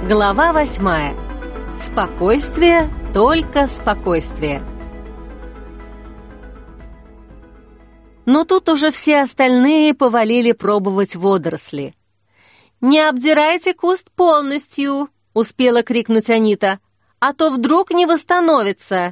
Глава 8. Спокойствие, только спокойствие. Но тут уже все остальные повалили пробовать водоросли. «Не обдирайте куст полностью!» — успела крикнуть Анита. «А то вдруг не восстановится!»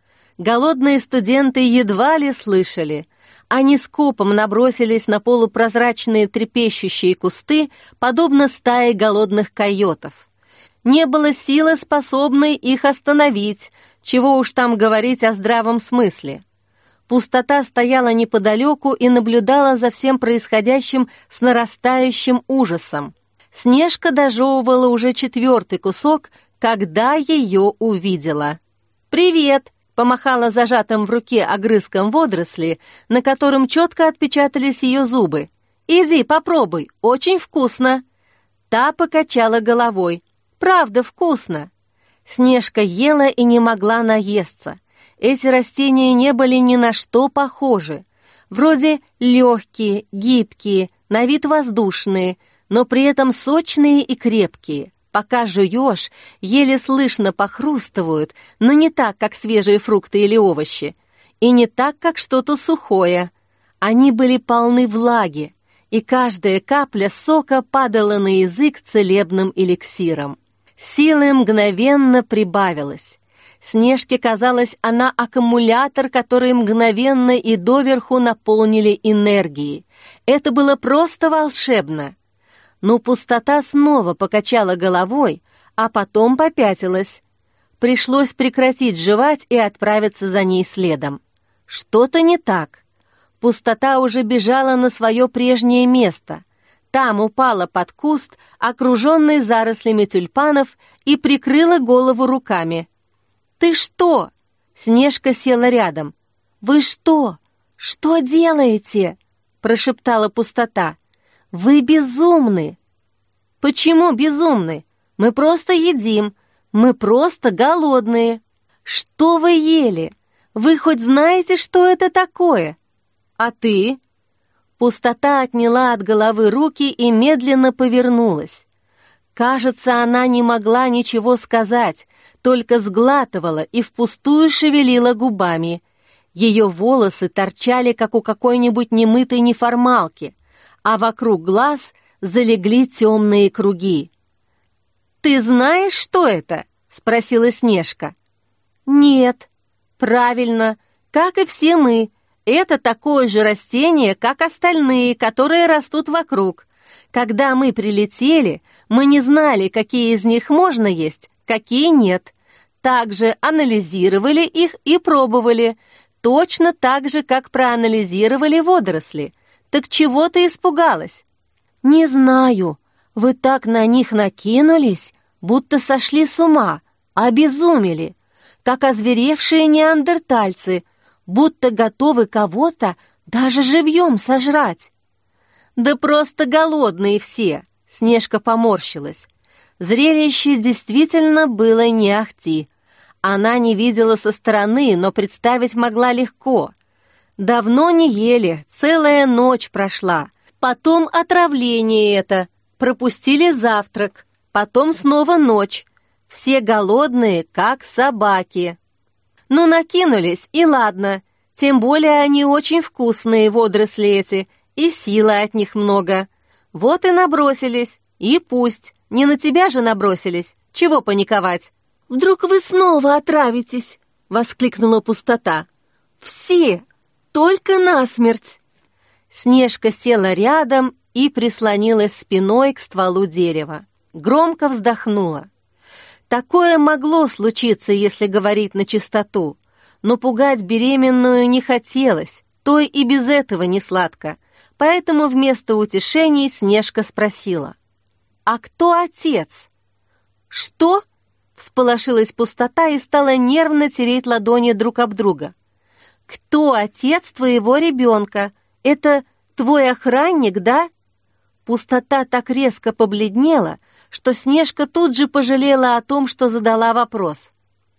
Голодные студенты едва ли слышали. Они скопом набросились на полупрозрачные трепещущие кусты, подобно стае голодных койотов. Не было силы, способной их остановить, чего уж там говорить о здравом смысле. Пустота стояла неподалеку и наблюдала за всем происходящим с нарастающим ужасом. Снежка дожевывала уже 4-й кусок, когда ее увидела. «Привет!» — помахала зажатым в руке огрызком водоросли, на котором четко отпечатались ее зубы. «Иди, попробуй, очень вкусно!» Та покачала головой. «Правда вкусно!» Снежка ела и не могла наесться. Эти растения не были ни на что похожи. Вроде легкие, гибкие, на вид воздушные, но при этом сочные и крепкие. Пока жуешь, еле слышно похрустывают, но не так, как свежие фрукты или овощи, и не так, как что-то сухое. Они были полны влаги, и каждая капля сока падала на язык целебным эликсиром. Силы мгновенно прибавилось. Снежке казалось, она аккумулятор, который мгновенно и доверху наполнили энергией. Это было просто волшебно. Но пустота снова покачала головой, а потом попятилась. Пришлось прекратить жевать и отправиться за ней следом. Что-то не так. Пустота уже бежала на свое прежнее место. Там упала под куст, окруженный зарослями тюльпанов, и прикрыла голову руками. «Ты что?» Снежка села рядом. «Вы что? Что делаете?» прошептала пустота. «Вы безумны!» «Почему безумны? Мы просто едим. Мы просто голодные». «Что вы ели? Вы хоть знаете, что это такое?» «А ты?» Пустота отняла от головы руки и медленно повернулась. Кажется, она не могла ничего сказать, только сглатывала и впустую шевелила губами. Ее волосы торчали, как у какой-нибудь немытой неформалки, а вокруг глаз залегли темные круги. «Ты знаешь, что это?» — спросила Снежка. «Нет». «Правильно, как и все мы. Это такое же растение, как остальные, которые растут вокруг. Когда мы прилетели, мы не знали, какие из них можно есть, какие нет. Также анализировали их и пробовали, точно так же, как проанализировали водоросли. Так чего ты испугалась?» «Не знаю. Вы так на них накинулись, будто сошли с ума, обезумели, как озверевшие неандертальцы, будто готовы кого-то даже живьем сожрать». «Да просто голодные все!» — Снежка поморщилась. Зрелище действительно было не ахти. Она не видела со стороны, но представить могла легко. Давно не ели, целая ночь прошла. Потом отравление это, пропустили завтрак, потом снова ночь. Все голодные, как собаки. Ну, накинулись, и ладно. Тем более они очень вкусные, водоросли эти, и силы от них много. Вот и набросились, и пусть. Не на тебя же набросились, чего паниковать? «Вдруг вы снова отравитесь?» — воскликнула пустота. «Все, только насмерть!» Снежка села рядом и прислонилась спиной к стволу дерева. Громко вздохнула. Такое могло случиться, если говорить начистоту, но пугать беременную не хотелось, той и без этого не сладко, поэтому вместо утешений Снежка спросила: «А кто отец?» «Что?» — всполошилась пустота и стала нервно тереть ладони друг об друга. «Кто отец твоего ребенка? Это твой охранник, да?» Пустота так резко побледнела, что Снежка тут же пожалела о том, что задала вопрос.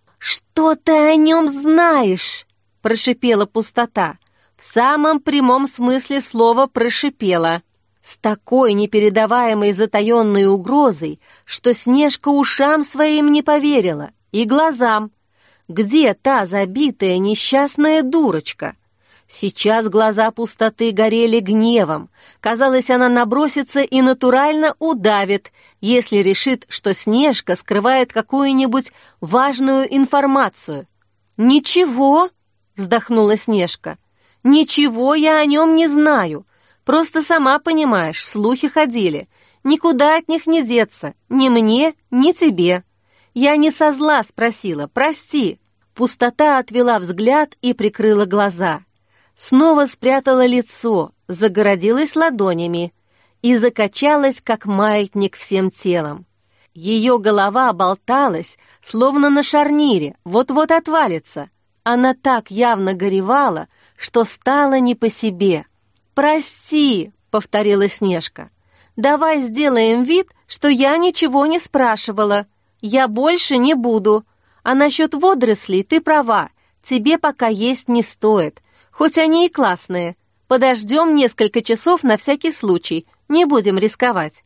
«Что ты о нем знаешь?» — прошипела пустота. В самом прямом смысле слова прошипела. с такой непередаваемой затаенной угрозой, что Снежка ушам своим не поверила и глазам. Где та забитая несчастная дурочка? Сейчас глаза Пустоты горели гневом. Казалось, она набросится и натурально удавит, если решит, что Снежка скрывает какую-нибудь важную информацию. «Ничего», — вздохнула Снежка, — «ничего я о нем не знаю. Просто сама понимаешь, слухи ходили. Никуда от них не деться, ни мне, ни тебе. Я не со зла спросила, прости». Пустота отвела взгляд и прикрыла глаза. Снова спрятала лицо, загородилась ладонями и закачалась, как маятник, всем телом. Ее голова болталась, словно на шарнире, вот-вот отвалится. Она так явно горевала, что стало не по себе. «Прости», — повторила Снежка, — «давай сделаем вид, что я ничего не спрашивала. Я больше не буду. А насчет водорослей ты права, тебе пока есть не стоит. Хоть они и классные. Подождем несколько часов на всякий случай, не будем рисковать».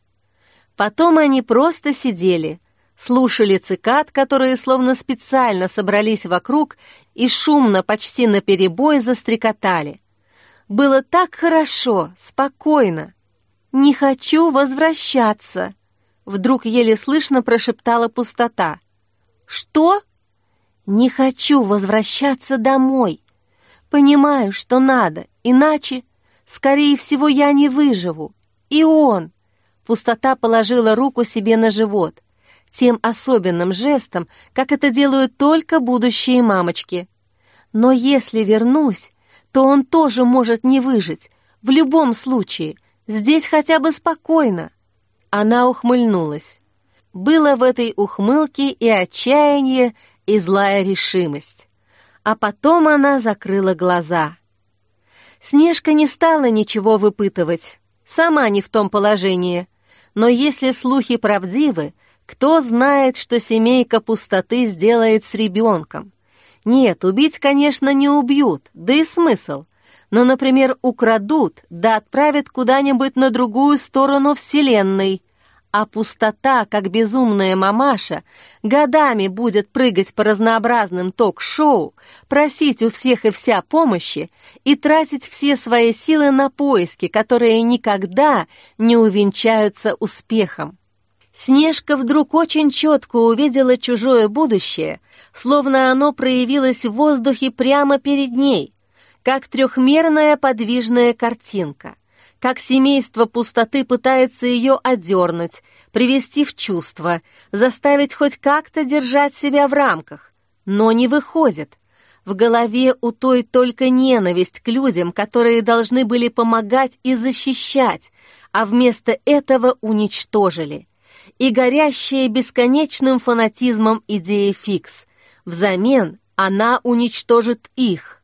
Потом они просто сидели, слушали цикад, которые словно специально собрались вокруг и шумно, почти наперебой застрекотали. Было так хорошо, спокойно. «Не хочу возвращаться», — вдруг еле слышно прошептала Пустота. «Что?» «Не хочу возвращаться домой. Понимаю, что надо, иначе, скорее всего, я не выживу. И он...» Пустота положила руку себе на живот, тем особенным жестом, как это делают только будущие мамочки. «Но если вернусь, то он тоже может не выжить. В любом случае, здесь хотя бы спокойно». Она ухмыльнулась. Было в этой ухмылке и отчаяние, и злая решимость. А потом она закрыла глаза. Снежка не стала ничего выпытывать, сама не в том положении. Но если слухи правдивы, кто знает, что семейка Пустоты сделает с ребенком? Нет, убить, конечно, не убьют, да и смысл. Но, например, украдут, да отправят куда-нибудь на другую сторону Вселенной. А Пустота, как безумная мамаша, годами будет прыгать по разнообразным ток-шоу, просить у всех и вся помощи и тратить все свои силы на поиски, которые никогда не увенчаются успехом. Снежка вдруг очень четко увидела чужое будущее, словно оно проявилось в воздухе прямо перед ней, как трехмерная подвижная картинка. Как семейство Пустоты пытается ее одернуть, привести в чувство, заставить хоть как-то держать себя в рамках. Но не выходит. В голове у той только ненависть к людям, которые должны были помогать и защищать, а вместо этого уничтожили. И горящая бесконечным фанатизмом идея фикс. Взамен она уничтожит их.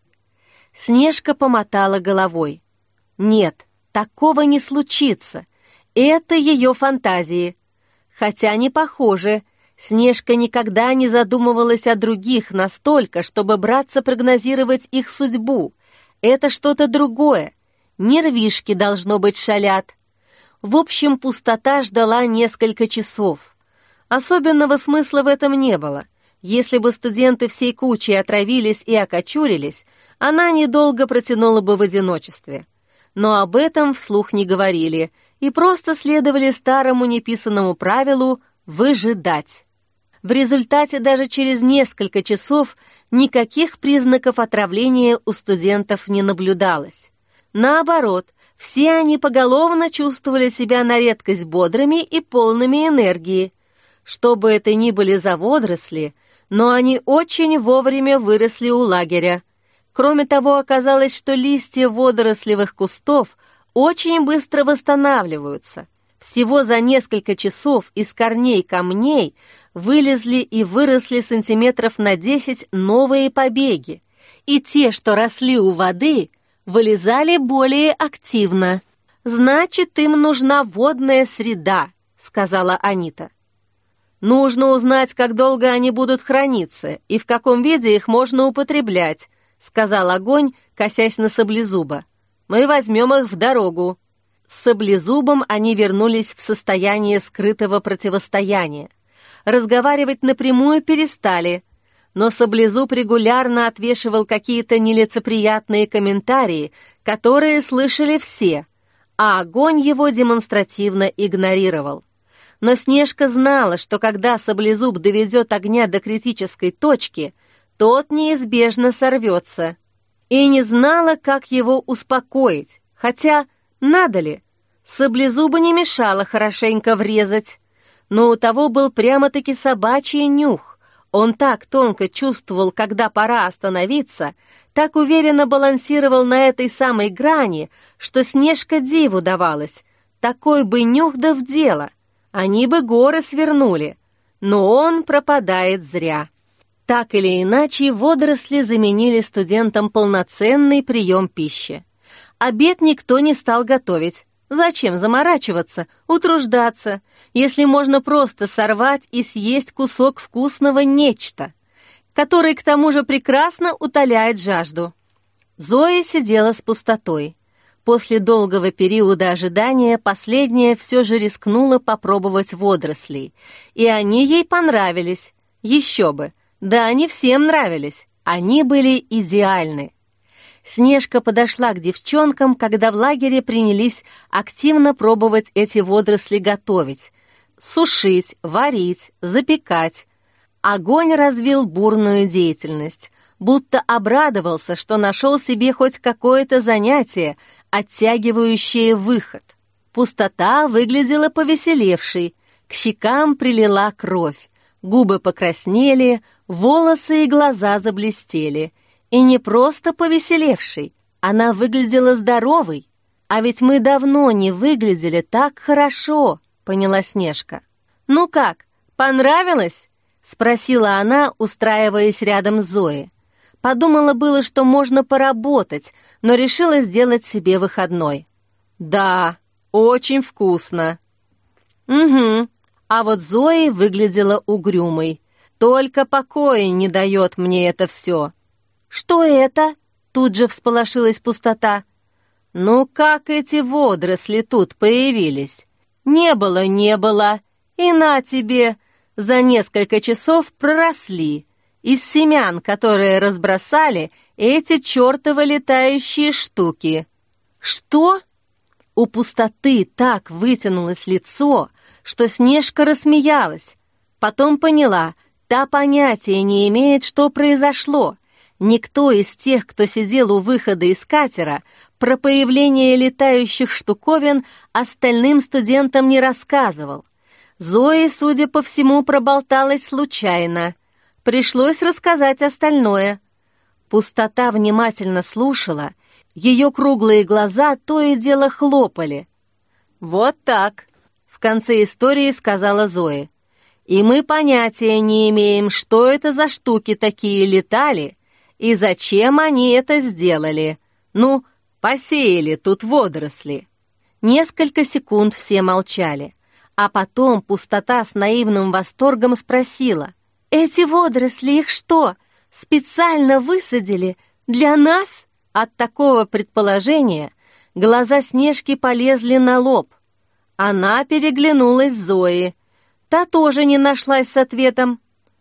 Снежка помотала головой. Нет, такого не случится. Это ее фантазии. Хотя не похоже. Снежка никогда не задумывалась о других настолько, чтобы браться прогнозировать их судьбу. Это что-то другое. Нервишки, должно быть, шалят. В общем, Пустота ждала несколько часов. Особенного смысла в этом не было. Если бы студенты всей кучей отравились и окочурились, она недолго протянула бы в одиночестве. Но об этом вслух не говорили и просто следовали старому неписанному правилу «выжидать». В результате даже через несколько часов никаких признаков отравления у студентов не наблюдалось. Наоборот, все они поголовно чувствовали себя на редкость бодрыми и полными энергии. Что бы это ни были за водоросли, но они очень вовремя выросли у лагеря. Кроме того, оказалось, что листья водорослевых кустов очень быстро восстанавливаются. Всего за несколько часов из корней камней вылезли и выросли сантиметров на 10 новые побеги, и те, что росли у воды, вылезали более активно. «Значит, им нужна водная среда», — сказала Анита. «Нужно узнать, как долго они будут храниться и в каком виде их можно употреблять», — сказал Огонь, косясь на Саблезуба. «Мы возьмем их в дорогу». С Саблезубом они вернулись в состояние скрытого противостояния. Разговаривать напрямую перестали, но Саблезуб регулярно отвешивал какие-то нелицеприятные комментарии, которые слышали все, а Огонь его демонстративно игнорировал. Но Снежка знала, что когда Саблезуб доведет Огня до критической точки, тот неизбежно сорвется, и не знала, как его успокоить, хотя надо ли? Саблезубу не мешало хорошенько врезать, но у того был прямо-таки собачий нюх. Он так тонко чувствовал, когда пора остановиться, так уверенно балансировал на этой самой грани, что Снежка диву давалась. Такой бы нюх да в дело, они бы горы свернули, но он пропадает зря. Так или иначе, водоросли заменили студентам полноценный прием пищи. Обед никто не стал готовить. Зачем заморачиваться, утруждаться, если можно просто сорвать и съесть кусок вкусного нечто, который к тому же прекрасно утоляет жажду? Зоя сидела с пустотой. После долгого периода ожидания последняя все же рискнула попробовать водорослей, и они ей понравились. Еще бы, да они всем нравились, они были идеальны. Снежка подошла к девчонкам, когда в лагере принялись активно пробовать эти водоросли готовить, сушить, варить, запекать. Огонь развил бурную деятельность, будто обрадовался, что нашел себе хоть какое-то занятие, оттягивающее выход. Пустота выглядела повеселевшей, к щекам прилила кровь, губы покраснели, волосы и глаза заблестели. И не просто повеселевшей, она выглядела здоровой. А ведь мы давно не выглядели так хорошо, поняла Снежка. «Ну как, понравилось?» — спросила она, устраиваясь рядом с Зоей. Подумала было, что можно поработать, но решила сделать себе выходной. «Да, очень вкусно». «Угу». А вот Зоя выглядела угрюмой. «Только покоя не дает мне это все». «Что это?» — тут же всполошилась Пустота. «Ну как эти водоросли тут появились? Не было, и на тебе, за несколько часов проросли, из семян, которые разбросали эти чертовы летающие штуки». «Что?» У Пустоты так вытянулось лицо, что Снежка рассмеялась. Потом поняла, та понятия не имеет, что произошло. Никто из тех, кто сидел у выхода из катера, про появление летающих штуковин остальным студентам не рассказывал. Зоя, судя по всему, проболталась случайно. Пришлось рассказать остальное. Пустота внимательно слушала, ее круглые глаза то и дело хлопали. «Вот так», — в конце истории сказала Зоя. «И мы понятия не имеем, что это за штуки такие летали, и зачем они это сделали? Ну, посеяли тут водоросли». Несколько секунд все молчали, а потом Пустота с наивным восторгом спросила: «Эти водоросли их что, специально высадили для нас?» От такого предположения глаза Снежки полезли на лоб. Она переглянулась с Зоей. Та тоже не нашлась с ответом.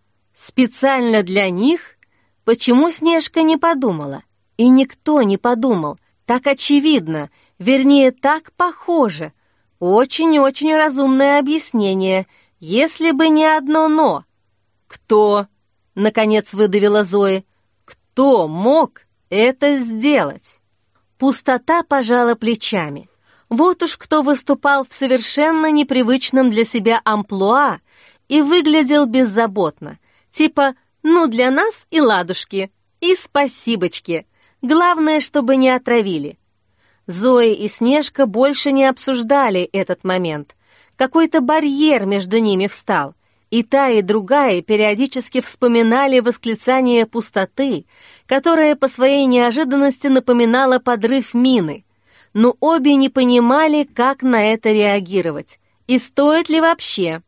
«Специально для них?» Почему Снежка не подумала? И никто не подумал. Так очевидно, вернее, так похоже. Очень-очень разумное объяснение, если бы не одно «но». «Кто?» — наконец выдавила Зоя. «Кто мог это сделать?» Пустота пожала плечами. Вот уж кто выступал в совершенно непривычном для себя амплуа и выглядел беззаботно. Типа «ну для нас и ладушки, и спасибочки. Главное, чтобы не отравили». Зоя и Снежка больше не обсуждали этот момент. Какой-то барьер между ними встал. И та, и другая периодически вспоминали восклицание Пустоты, которое по своей неожиданности напоминало подрыв мины. Но обе не понимали, как на это реагировать, и стоит ли вообще.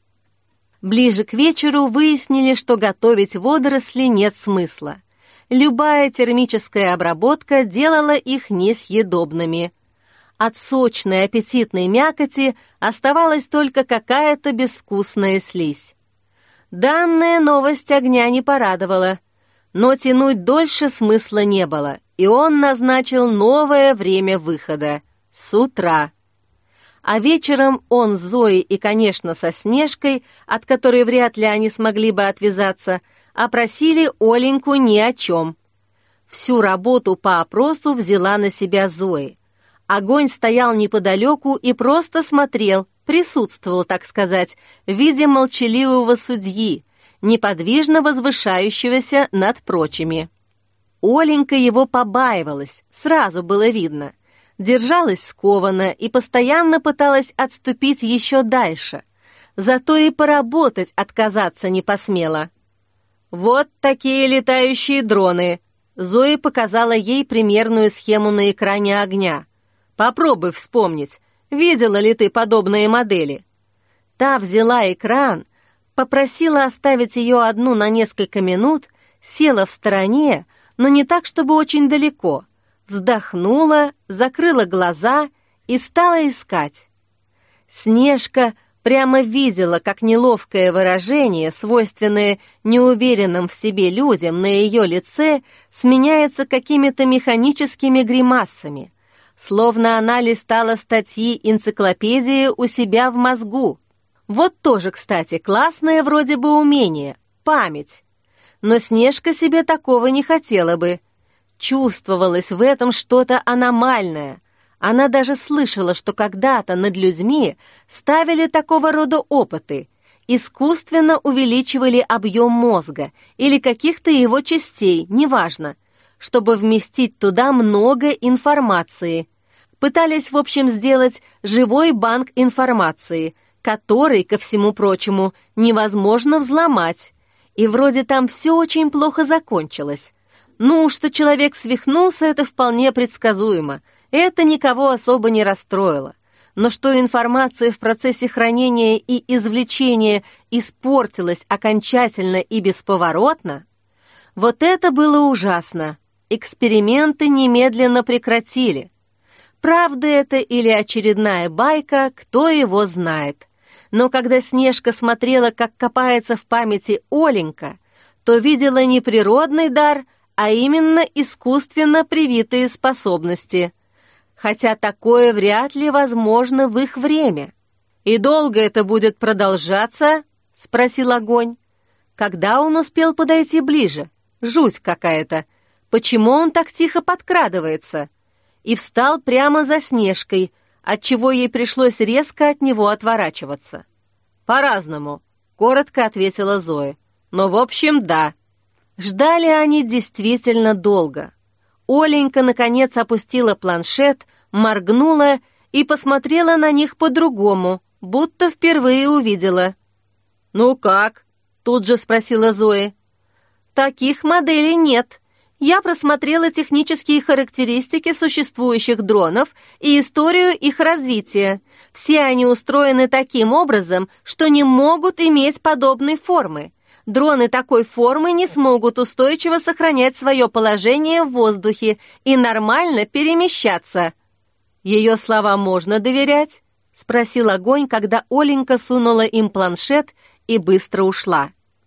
Ближе к вечеру выяснили, что готовить водоросли нет смысла. Любая термическая обработка делала их несъедобными. От сочной аппетитной мякоти оставалась только какая-то безвкусная слизь. Данная новость огня не порадовала, но тянуть дольше смысла не было, и он назначил новое время выхода — с утра. А вечером он с Зоей и, конечно, со Снежкой, от которой вряд ли они смогли бы отвязаться, опросили Оленьку ни о чем. Всю работу по опросу взяла на себя Зоя. Огонь стоял неподалеку и просто смотрел, присутствовал, так сказать, в виде молчаливого судьи, неподвижно возвышающегося над прочими. Оленька его побаивалась, сразу было видно. Держалась скованно и постоянно пыталась отступить еще дальше. Зато и поработать отказаться не посмела. «Вот такие летающие дроны!» Зоя показала ей примерную схему на экране огня. «Попробуй вспомнить, видела ли ты подобные модели?» Та взяла экран, попросила оставить ее одну на несколько минут, села в стороне, но не так, чтобы очень далеко, вздохнула, закрыла глаза и стала искать. Снежка прямо видела, как неловкое выражение, свойственное неуверенным в себе людям, на ее лице сменяется какими-то механическими гримасами, словно она листала статьи энциклопедии у себя в мозгу. Вот тоже, кстати, классное вроде бы умение — память. Но Снежка себе такого не хотела бы. Чувствовалось в этом что-то аномальное. Она даже слышала, что когда-то над людьми ставили такого рода опыты, искусственно увеличивали объем мозга или каких-то его частей, неважно, чтобы вместить туда много информации. Пытались, в общем, сделать живой банк информации, который, ко всему прочему, невозможно взломать. И вроде там все очень плохо закончилось. Ну, что человек свихнулся, это вполне предсказуемо. Это никого особо не расстроило. Но что информация в процессе хранения и извлечения испортилась окончательно и бесповоротно, вот это было ужасно. Эксперименты немедленно прекратили. Правда это или очередная байка, кто его знает. Но когда Снежка смотрела, как копается в памяти Оленька, то видела не природный дар, а именно искусственно привитые способности. Хотя такое вряд ли возможно в их время. «И долго это будет продолжаться?» — спросил Огонь. Когда он успел подойти ближе? Жуть какая-то. Почему он так тихо подкрадывается? И встал прямо за Снежкой, отчего ей пришлось резко от него отворачиваться. «По-разному», — коротко ответила Зоя. «Но в общем, да». Ждали они действительно долго. Оленька, наконец, опустила планшет, моргнула и посмотрела на них по-другому, будто впервые увидела. «Ну как?» — тут же спросила Зоя. «Таких моделей нет. Я просмотрела технические характеристики существующих дронов и историю их развития. Все они устроены таким образом, что не могут иметь подобной формы. Дроны такой формы не смогут устойчиво сохранять свое положение в воздухе и нормально перемещаться». «Ее словам можно доверять?» — спросил Огонь, когда Оленька сунула им планшет и быстро ушла.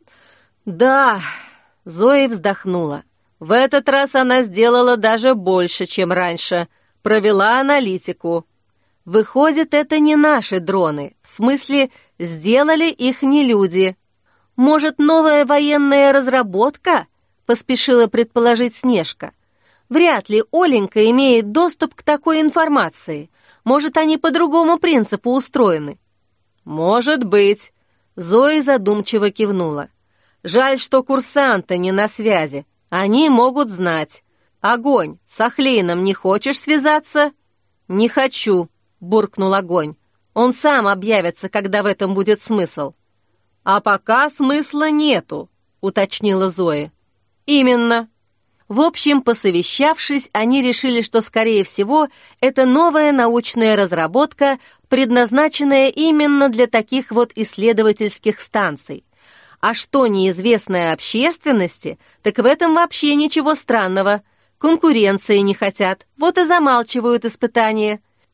«Да», — Зоя вздохнула. «В этот раз она сделала даже больше, чем раньше. Провела аналитику. Выходит, это не наши дроны. В смысле, сделали их не люди. Может, новая военная разработка?» — поспешила предположить Снежка. «Вряд ли Оленька имеет доступ к такой информации. Может, они по другому принципу устроены?» «Может быть», — Зоя задумчиво кивнула. «Жаль, что курсанты не на связи. Они могут знать. Огонь, с Ахлейном не хочешь связаться?» «Не хочу», — буркнул Огонь. «Он сам объявится, когда в этом будет смысл». «А пока смысла нету», — уточнила Зоя. «Именно». В общем, посовещавшись, они решили, что, скорее всего, это новая научная разработка, предназначенная именно для таких вот исследовательских станций. А что неизвестное общественности, так в этом вообще ничего странного. Конкуренции не хотят, вот и замалчивают испытания.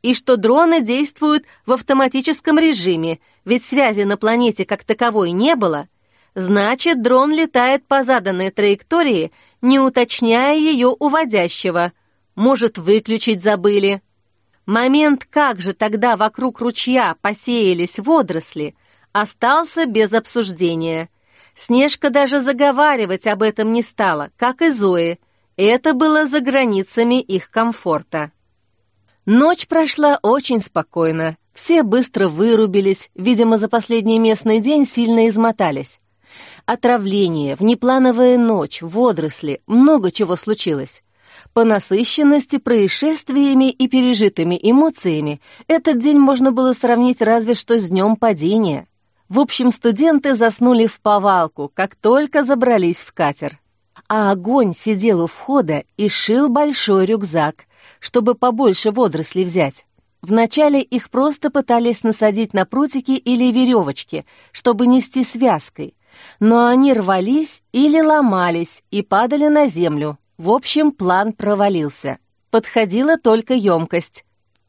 и что дроны действуют в автоматическом режиме, ведь связи на планете как таковой не было, значит, дрон летает по заданной траектории, не уточняя ее уводящего. Может, выключить забыли. Момент, как же тогда вокруг ручья посеялись водоросли, остался без обсуждения. Снежка даже заговаривать об этом не стала, как и Зои. Это было за границами их комфорта. Ночь прошла очень спокойно. Все быстро вырубились, видимо, за последний местный день сильно измотались. Отравление, внеплановая ночь, водоросли, много чего случилось. По насыщенности происшествиями и пережитыми эмоциями этот день можно было сравнить разве что с днем падения. В общем, студенты заснули вповалку, как только забрались в катер. А Огонь сидел у входа и шил большой рюкзак, чтобы побольше водорослей взять. Вначале их просто пытались насадить на прутики или веревочки, чтобы нести связкой, но они рвались или ломались и падали на землю. В общем, план провалился. Подходила только емкость.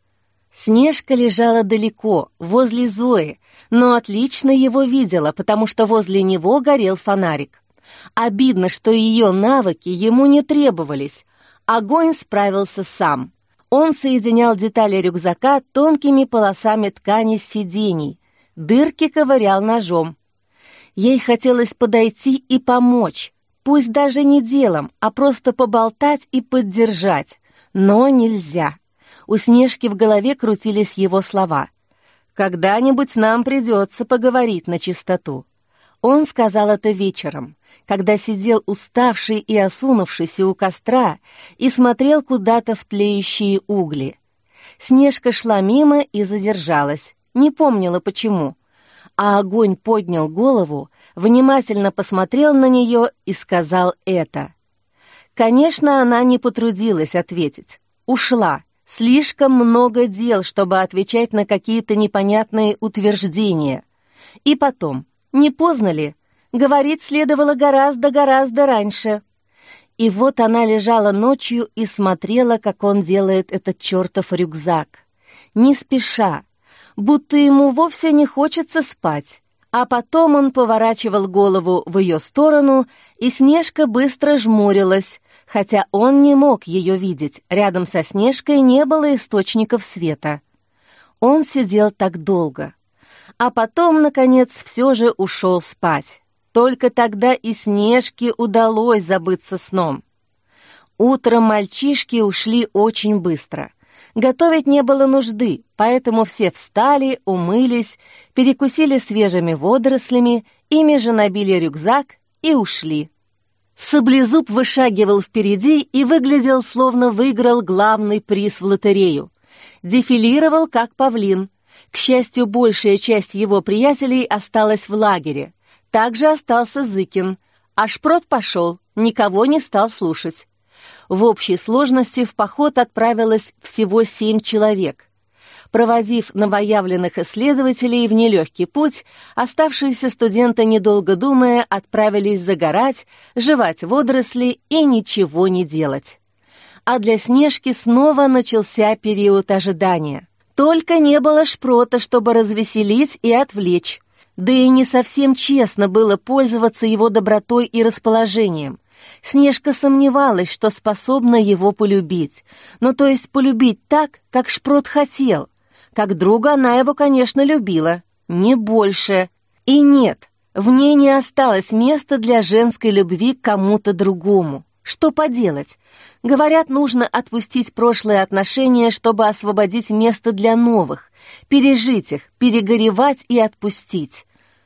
Снежка лежала далеко, возле Зои, но отлично его видела, потому что возле него горел фонарик. Обидно, что ее навыки ему не требовались. Огонь справился сам. Он соединял детали рюкзака тонкими полосами ткани с сидений, дырки ковырял ножом. Ей хотелось подойти и помочь, пусть даже не делом, а просто поболтать и поддержать. Но нельзя. У Снежки в голове крутились его слова. «Когда-нибудь нам придется поговорить на чистоту». Он сказал это вечером, когда сидел уставший и осунувшийся у костра и смотрел куда-то в тлеющие угли. Снежка шла мимо и задержалась, не помнила почему. А Огонь поднял голову, внимательно посмотрел на нее и сказал это. Конечно, она не потрудилась ответить. Ушла. Слишком много дел, чтобы отвечать на какие-то непонятные утверждения. И потом, не поздно ли? Говорить следовало гораздо раньше. И вот она лежала ночью и смотрела, как он делает этот чертов рюкзак. Не спеша, будто ему вовсе не хочется спать. А потом он поворачивал голову в ее сторону, и Снежка быстро жмурилась, хотя он не мог ее видеть. Рядом со Снежкой не было источников света. Он сидел так долго. А потом, наконец, все же ушел спать. Только тогда и Снежке удалось забыться сном. Утром мальчишки ушли очень быстро. Готовить не было нужды, поэтому все встали, умылись, перекусили свежими водорослями, ими же набили рюкзак и ушли. Саблезуб вышагивал впереди и выглядел, словно выиграл главный приз в лотерею. Дефилировал, как павлин. К счастью, большая часть его приятелей осталась в лагере. Также остался Зыкин. А Шпрот пошел, никого не стал слушать. В общей сложности в поход отправилось всего 7 человек. Проводив новоявленных исследователей в нелегкий путь, оставшиеся студенты, недолго думая, отправились загорать, жевать водоросли и ничего не делать. А для Снежки снова начался период ожидания. Только не было Шпрота, чтобы развеселить и отвлечь. Да и не совсем честно было пользоваться его добротой и расположением. Снежка сомневалась, что способна его полюбить. Ну, то есть полюбить так, как Шпрот хотел. Как друга она его, конечно, любила. Не больше. И нет, в ней не осталось места для женской любви к кому-то другому. Что поделать? Говорят, нужно отпустить прошлые отношения, чтобы освободить место для новых, пережить их, перегоревать и отпустить.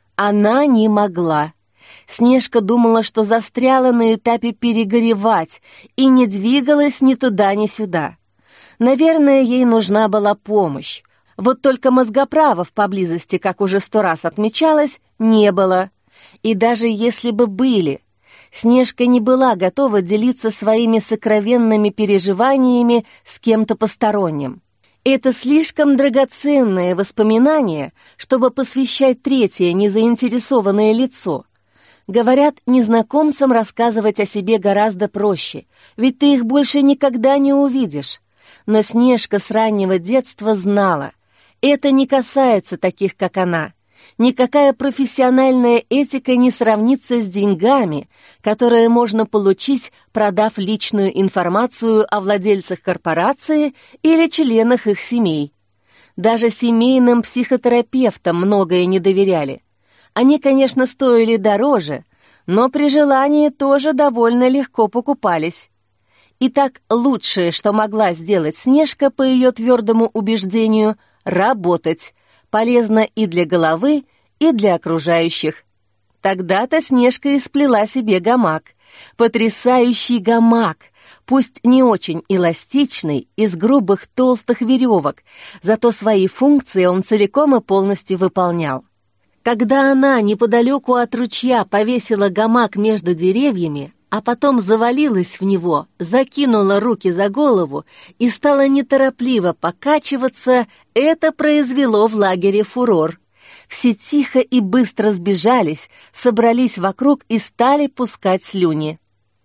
Она не могла. Снежка думала, что застряла на этапе перегоревать и не двигалась ни туда, ни сюда. Наверное, ей нужна была помощь. Вот только мозгоправов поблизости, как уже 100 раз отмечалось, не было. И даже если бы были, Снежка не была готова делиться своими сокровенными переживаниями с кем-то посторонним. Это слишком драгоценное воспоминание, чтобы посвящать третье незаинтересованное лицо. Говорят, незнакомцам рассказывать о себе гораздо проще, ведь ты их больше никогда не увидишь. Но Снежка с раннего детства знала, это не касается таких, как она. Никакая профессиональная этика не сравнится с деньгами, которые можно получить, продав личную информацию о владельцах корпорации или членах их семей. Даже семейным психотерапевтам многое не доверяли. Они, конечно, стоили дороже, но при желании тоже довольно легко покупались. Итак, лучшее, что могла сделать Снежка, по ее твердому убеждению, работать. Полезно и для головы, и для окружающих. Тогда-то Снежка и сплела себе гамак. Потрясающий гамак, пусть не очень эластичный, из грубых толстых веревок, зато свои функции он целиком и полностью выполнял. Когда она неподалеку от ручья повесила гамак между деревьями, а потом завалилась в него, закинула руки за голову и стала неторопливо покачиваться, это произвело в лагере фурор. Все тихо и быстро сбежались, собрались вокруг и стали пускать слюни.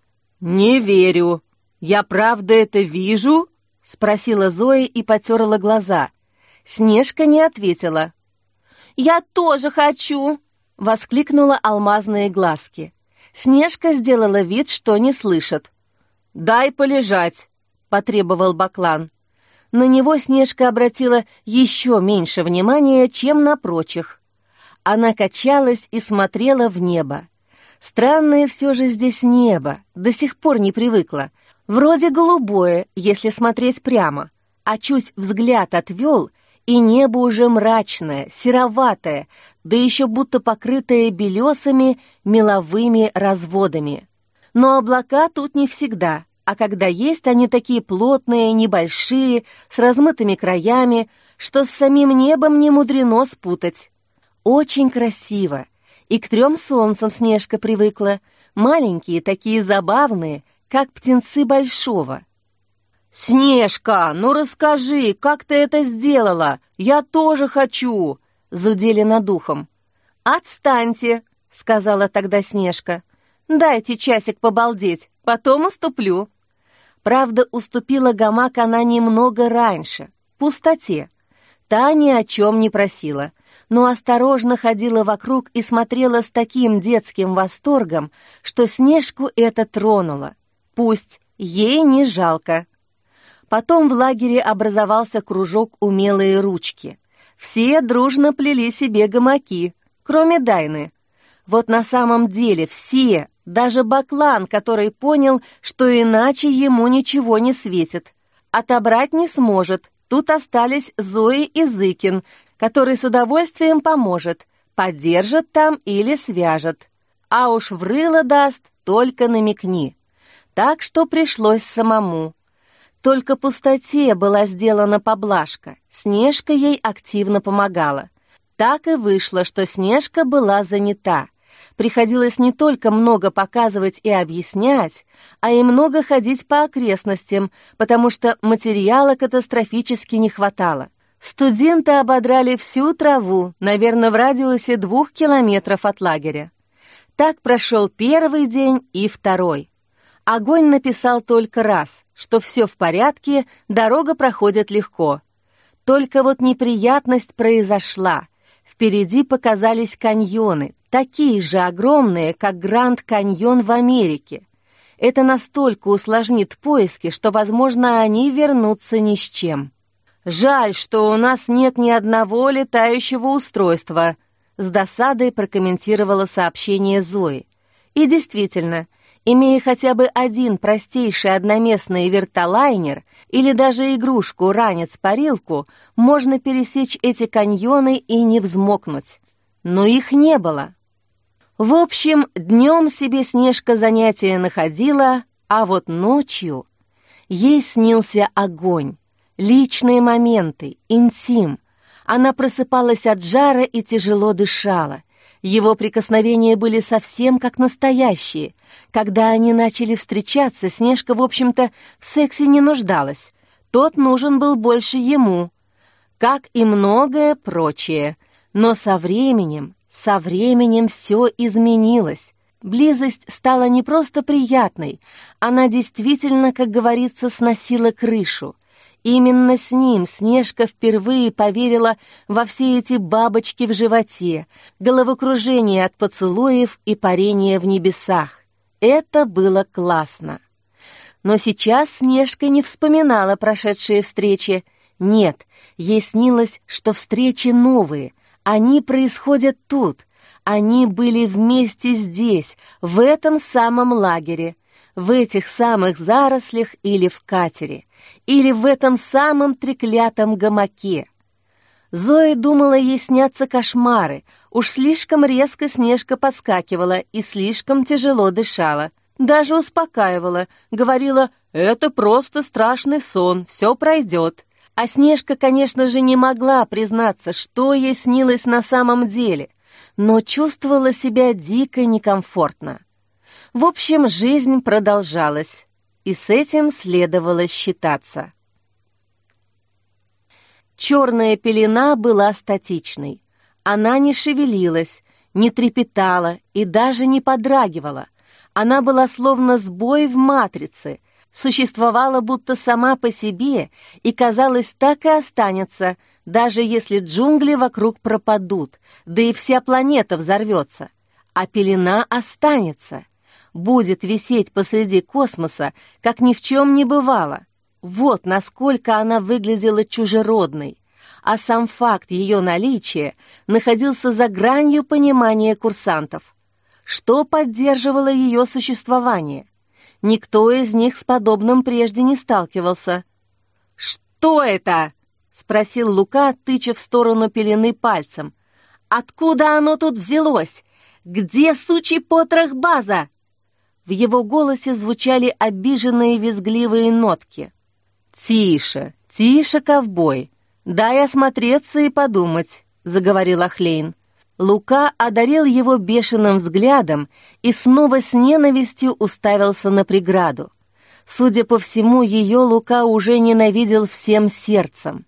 «Не верю. Я правда это вижу?» — спросила Зоя и потерла глаза. Снежка не ответила. «Я тоже хочу!» — воскликнула алмазные глазки. Снежка сделала вид, что не слышит. «Дай полежать», — потребовал Баклан. На него Снежка обратила еще меньше внимания, чем на прочих. Она качалась и смотрела в небо. Странное все же здесь небо, до сих пор не привыкла. Вроде голубое, если смотреть прямо, а чуть взгляд отвел, и небо уже мрачное, сероватое, да еще будто покрытое белесыми меловыми разводами. Но облака тут не всегда, а когда есть, они такие плотные, небольшие, с размытыми краями, что с самим небом не мудрено спутать. Очень красиво, и к 3 солнцам Снежка привыкла, маленькие, такие забавные, как птенцы большого. «Снежка, ну расскажи, как ты это сделала? Я тоже хочу!» — зудели над ухом. «Отстаньте!» — сказала тогда Снежка. «Дайте часик побалдеть, потом уступлю». Правда, уступила гамак она немного раньше, пустоте. Та ни о чем не просила, но осторожно ходила вокруг и смотрела с таким детским восторгом, что Снежку это тронуло. Пусть, ей не жалко. Потом в лагере образовался кружок «Умелые ручки». Все дружно плели себе гамаки, кроме Дайны. Вот на самом деле все, даже Баклан, который понял, что иначе ему ничего не светит. Отобрать не сможет, тут остались Зои и Зыкин, который с удовольствием поможет, поддержит там или свяжет. А уж в рыло даст, только намекни. Так что пришлось самому. Только пустоте была сделана поблажка, Снежка ей активно помогала. Так и вышло, что Снежка была занята. Приходилось не только много показывать и объяснять, а и много ходить по окрестностям, потому что материала катастрофически не хватало. Студенты ободрали всю траву, наверное, в радиусе 2 километров от лагеря. Так прошел 1 день и 2. Огонь написал только раз, что все в порядке, дорога проходит легко. Только вот неприятность произошла. Впереди показались каньоны, такие же огромные, как Гранд-каньон в Америке. Это настолько усложнит поиски, что, возможно, они вернутся ни с чем. «Жаль, что у нас нет ни одного летающего устройства», с досадой прокомментировала сообщение Зои. И действительно, имея хотя бы один простейший одноместный вертолайнер или даже игрушку-ранец-парилку, можно пересечь эти каньоны и не взмокнуть. Но их не было. В общем, днем себе Снежка занятия находила, а вот ночью ей снился огонь, личные моменты, интим. Она просыпалась от жара и тяжело дышала. Его прикосновения были совсем как настоящие. Когда они начали встречаться, Снежка, в общем-то, в сексе не нуждалась. Тот нужен был больше ему, как и многое прочее. Но со временем все изменилось. Близость стала не просто приятной, она действительно, как говорится, сносила крышу. Именно с ним Снежка впервые поверила во все эти бабочки в животе, головокружение от поцелуев и парение в небесах. Это было классно. Но сейчас Снежка не вспоминала прошедшие встречи. Нет, ей снилось, что встречи новые. Они происходят тут. Они были вместе здесь, в этом самом лагере, в этих самых зарослях или в катере, или в этом самом треклятом гамаке. Зоя думала, ей снятся кошмары. Уж слишком резко Снежка подскакивала и слишком тяжело дышала. Даже успокаивала, говорила: «Это просто страшный сон, все пройдет». А Снежка, конечно же, не могла признаться, что ей снилось на самом деле, но чувствовала себя дико некомфортно. В общем, жизнь продолжалась, и с этим следовало считаться. Черная пелена была статичной. Она не шевелилась, не трепетала и даже не подрагивала. Она была словно сбой в матрице, существовала будто сама по себе и, казалось, так и останется, даже если джунгли вокруг пропадут, да и вся планета взорвется. А пелена останется, будет висеть посреди космоса, как ни в чем не бывало. Вот насколько она выглядела чужеродной, а сам факт ее наличия находился за гранью понимания курсантов. Что поддерживало ее существование? Никто из них с подобным прежде не сталкивался. «Что это?» — спросил Лука, тыча в сторону пелены пальцем. «Откуда оно тут взялось? Где сучий потрох база?» В его голосе звучали обиженные визгливые нотки. «Тише, тише, ковбой, дай осмотреться и подумать», — заговорил Ахлейн. Лука одарил его бешеным взглядом и снова с ненавистью уставился на преграду. Судя по всему, ее Лука уже ненавидел всем сердцем.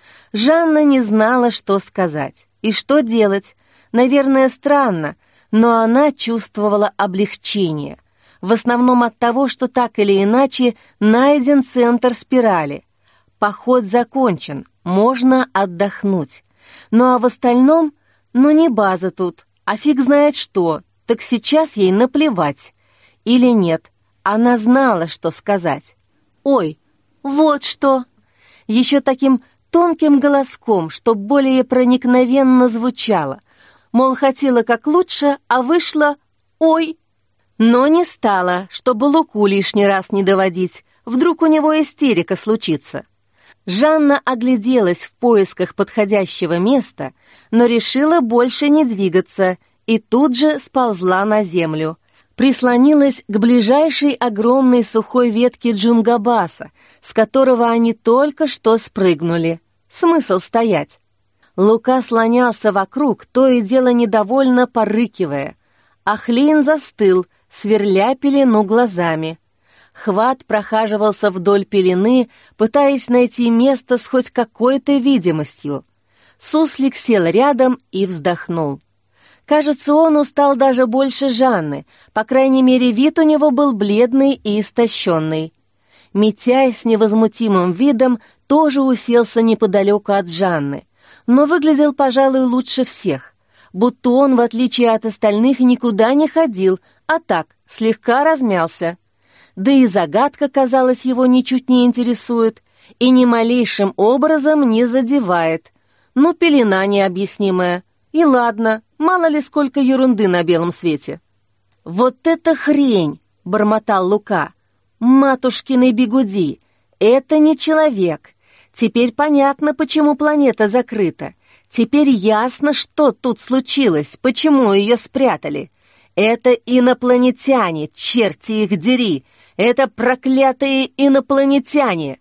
Жанна не знала, что сказать и что делать. Наверное, странно, но она чувствовала облегчение. В основном от того, что так или иначе найден центр спирали. Поход закончен, можно отдохнуть. Ну а в остальном... Но не база тут, а фиг знает что, так сейчас ей наплевать. Или нет, она знала, что сказать. «Ой, вот что!» Еще таким тонким голоском, что более проникновенно звучало. Мол, хотела как лучше, а вышло «ой». Но не стала, чтобы Луку лишний раз не доводить. Вдруг у него истерика случится. Жанна огляделась в поисках подходящего места, но решила больше не двигаться и тут же сползла на землю. Прислонилась к ближайшей огромной сухой ветке джунгабаса, с которого они только что спрыгнули. Смысл стоять? Лука слонялся вокруг, то и дело недовольно порыкивая. Ахлейн застыл, сверля пелену глазами. Хват прохаживался вдоль пелены, пытаясь найти место с хоть какой-то видимостью. Суслик сел рядом и вздохнул. Кажется, он устал даже больше Жанны, по крайней мере, вид у него был бледный и истощенный. Митяй с невозмутимым видом тоже уселся неподалеку от Жанны, но выглядел, пожалуй, лучше всех, будто он, в отличие от остальных, никуда не ходил, а так, слегка размялся. Да и загадка, казалось, его ничуть не интересует и ни малейшим образом не задевает. Ну, пелена необъяснимая. И ладно, мало ли сколько ерунды на белом свете. «Вот это хрень!» — бормотал Лука. «Матушкины бигуди! Это не человек! Теперь понятно, почему планета закрыта. Теперь ясно, что тут случилось, почему ее спрятали. Это инопланетяне, черти их дери! Это проклятые инопланетяне!»